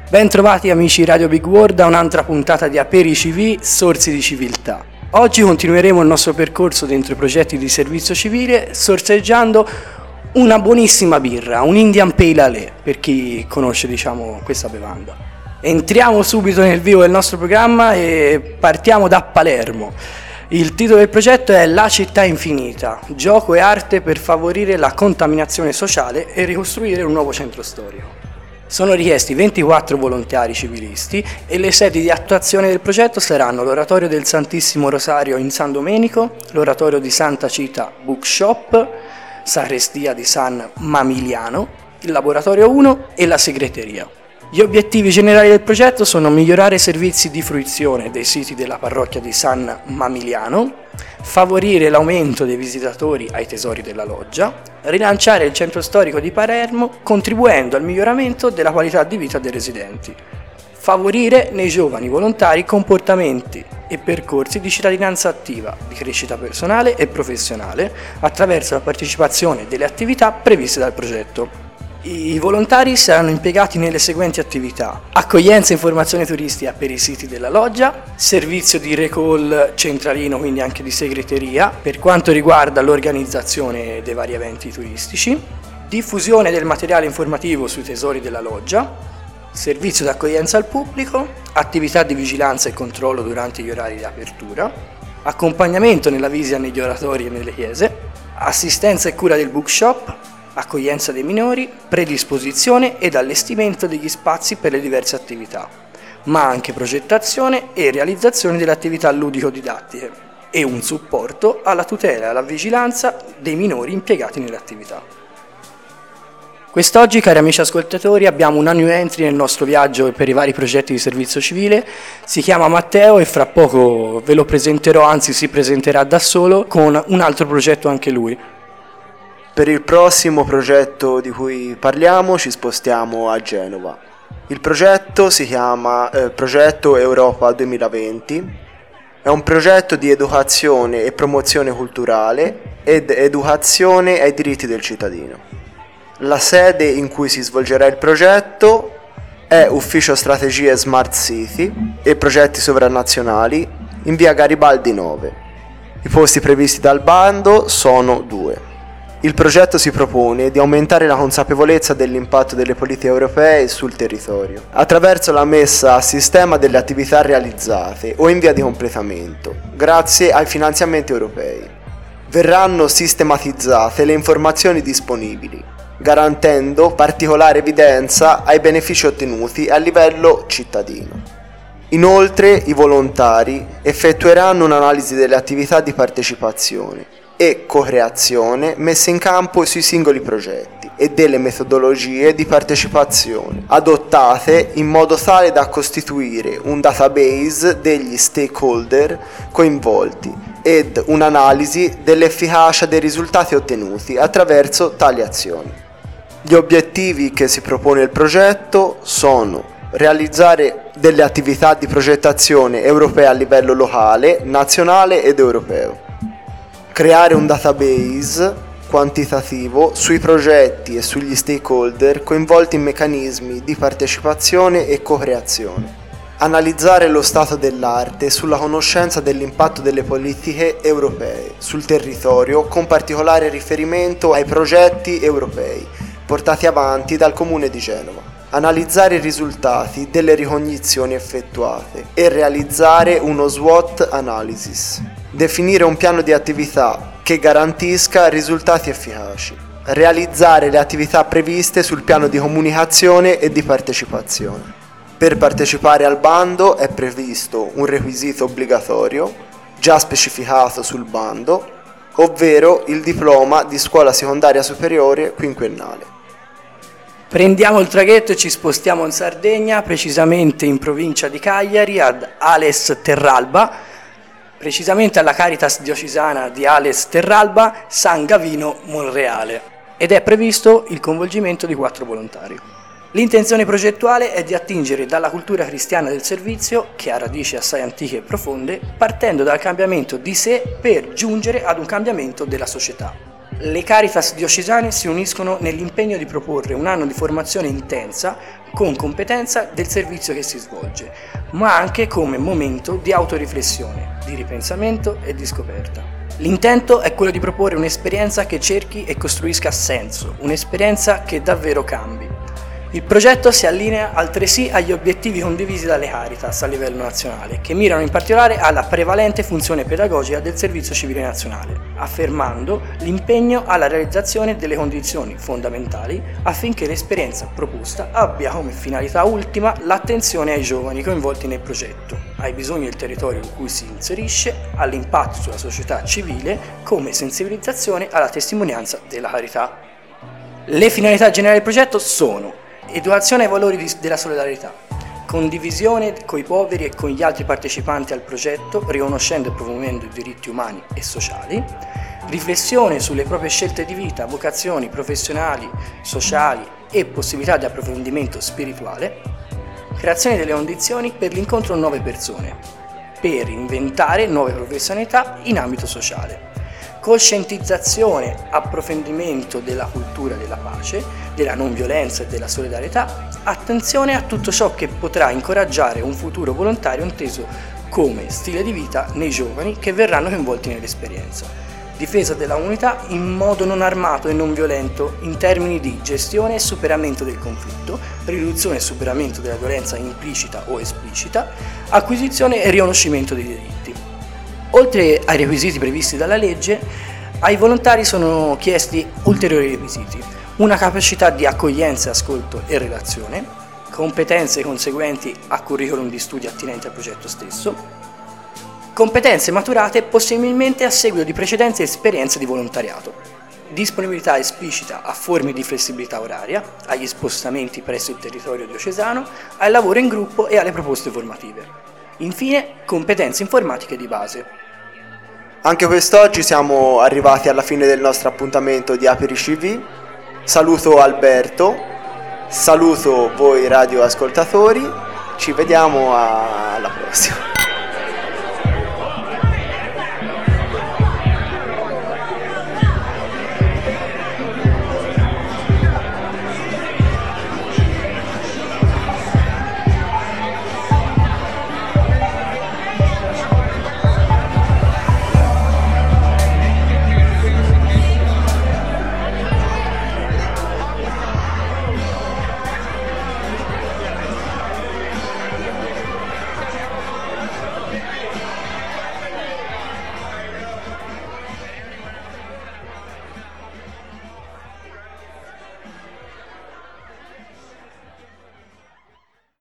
Ben trovati amici Radio Big World a un'altra puntata di Aperi CV, Sorsi di Civiltà. Oggi continueremo il nostro percorso dentro i progetti di servizio civile sorseggiando una buonissima birra, un Indian Pale Ale, per chi conosce questa bevanda. Entriamo subito nel vivo del nostro programma e partiamo da Palermo. Il titolo del progetto è La città infinita, gioco e arte per favorire la contaminazione sociale e ricostruire un nuovo centro storico. Sono richiesti 24 volontari civilisti e le sedi di attuazione del progetto saranno l'Oratorio del Santissimo Rosario in San Domenico, l'Oratorio di Santa Cita Bookshop, Sacrestia di San Mamiliano, il Laboratorio 1 e la Segreteria. Gli obiettivi generali del progetto sono migliorare i servizi di fruizione dei siti della parrocchia di San Mamiliano, favorire l'aumento dei visitatori ai tesori della loggia, rilanciare il centro storico di Palermo contribuendo al miglioramento della qualità di vita dei residenti, favorire nei giovani volontari comportamenti e percorsi di cittadinanza attiva, di crescita personale e professionale attraverso la partecipazione delle attività previste dal progetto. I volontari saranno impiegati nelle seguenti attività: accoglienza e informazione turistica per i siti della loggia, servizio di recall centralino, quindi anche di segreteria per quanto riguarda l'organizzazione dei vari eventi turistici, diffusione del materiale informativo sui tesori della loggia, servizio di accoglienza al pubblico, attività di vigilanza e controllo durante gli orari di apertura, accompagnamento nella visita negli oratori e nelle chiese, assistenza e cura del bookshop, accoglienza dei minori, predisposizione ed allestimento degli spazi per le diverse attività, ma anche progettazione e realizzazione delle attività ludico-didattiche e un supporto alla tutela e alla vigilanza dei minori impiegati nelle attività. Quest'oggi, cari amici ascoltatori, abbiamo una new entry nel nostro viaggio per i vari progetti di servizio civile. Si chiama Matteo e fra poco ve lo presenterò, anzi si presenterà da solo con un altro progetto anche lui. Per il prossimo progetto di cui parliamo ci spostiamo a Genova. Il progetto si chiama Progetto Europa 2020, è un progetto di educazione e promozione culturale ed educazione ai diritti del cittadino. La sede in cui si svolgerà il progetto è Ufficio Strategie Smart City e Progetti Sovranazionali in via Garibaldi 9. I posti previsti dal bando sono 2. Il progetto si propone di aumentare la consapevolezza dell'impatto delle politiche europee sul territorio, attraverso la messa a sistema delle attività realizzate o in via di completamento, grazie ai finanziamenti europei. Verranno sistematizzate le informazioni disponibili, garantendo particolare evidenza ai benefici ottenuti a livello cittadino. Inoltre, i volontari effettueranno un'analisi delle attività di partecipazione e co-creazione messe in campo sui singoli progetti e delle metodologie di partecipazione adottate in modo tale da costituire un database degli stakeholder coinvolti ed un'analisi dell'efficacia dei risultati ottenuti attraverso tali azioni. Gli obiettivi che si propone il progetto sono realizzare delle attività di progettazione europea a livello locale, nazionale ed europeo, creare un database quantitativo sui progetti e sugli stakeholder coinvolti in meccanismi di partecipazione e co-creazione, analizzare lo stato dell'arte sulla conoscenza dell'impatto delle politiche europee sul territorio con particolare riferimento ai progetti europei portati avanti dal Comune di Genova, analizzare i risultati delle ricognizioni effettuate e realizzare uno SWOT analysis, definire un piano di attività che garantisca risultati efficaci, realizzare le attività previste sul piano di comunicazione e di partecipazione. Per partecipare al bando è previsto un requisito obbligatorio, già specificato sul bando, ovvero il diploma di scuola secondaria superiore quinquennale. Prendiamo il traghetto e ci spostiamo in Sardegna, precisamente in provincia di Cagliari, ad Ales Terralba, precisamente alla Caritas diocesana di Ales Terralba, San Gavino Monreale, ed è previsto il coinvolgimento di 4 volontari. L'intenzione progettuale è di attingere dalla cultura cristiana del servizio, che ha radici assai antiche e profonde, partendo dal cambiamento di sé per giungere ad un cambiamento della società. Le Caritas diocesane si uniscono nell'impegno di proporre un anno di formazione intensa con competenza del servizio che si svolge, ma anche come momento di autoriflessione, di ripensamento e di scoperta. L'intento è quello di proporre un'esperienza che cerchi e costruisca senso, un'esperienza che davvero cambi. Il progetto si allinea altresì agli obiettivi condivisi dalle Caritas a livello nazionale, che mirano in particolare alla prevalente funzione pedagogica del Servizio Civile Nazionale, affermando l'impegno alla realizzazione delle condizioni fondamentali affinché l'esperienza proposta abbia come finalità ultima l'attenzione ai giovani coinvolti nel progetto, ai bisogni del territorio in cui si inserisce, all'impatto sulla società civile come sensibilizzazione alla testimonianza della carità. Le finalità generali del progetto sono: educazione ai valori della solidarietà, condivisione coi poveri e con gli altri partecipanti al progetto, riconoscendo e promuovendo i diritti umani e sociali, riflessione sulle proprie scelte di vita, vocazioni professionali, sociali e possibilità di approfondimento spirituale, creazione delle condizioni per l'incontro con nuove persone, per inventare nuove professionalità in ambito sociale. Coscientizzazione, approfondimento della cultura della pace, della non violenza e della solidarietà, attenzione a tutto ciò che potrà incoraggiare un futuro volontario inteso come stile di vita nei giovani che verranno coinvolti nell'esperienza. Difesa della comunità in modo non armato e non violento in termini di gestione e superamento del conflitto, riduzione e superamento della violenza implicita o esplicita, acquisizione e riconoscimento dei diritti. Oltre ai requisiti previsti dalla legge, ai volontari sono chiesti ulteriori requisiti: una capacità di accoglienza, ascolto e relazione, competenze conseguenti a curriculum di studio attinenti al progetto stesso, competenze maturate possibilmente a seguito di precedenti esperienze di volontariato, disponibilità esplicita a forme di flessibilità oraria, agli spostamenti presso il territorio diocesano, al lavoro in gruppo e alle proposte formative. Infine, competenze informatiche di base. Anche quest'oggi siamo arrivati alla fine del nostro appuntamento di Aperi CV. Saluto Alberto, saluto voi radioascoltatori, ci vediamo alla prossima.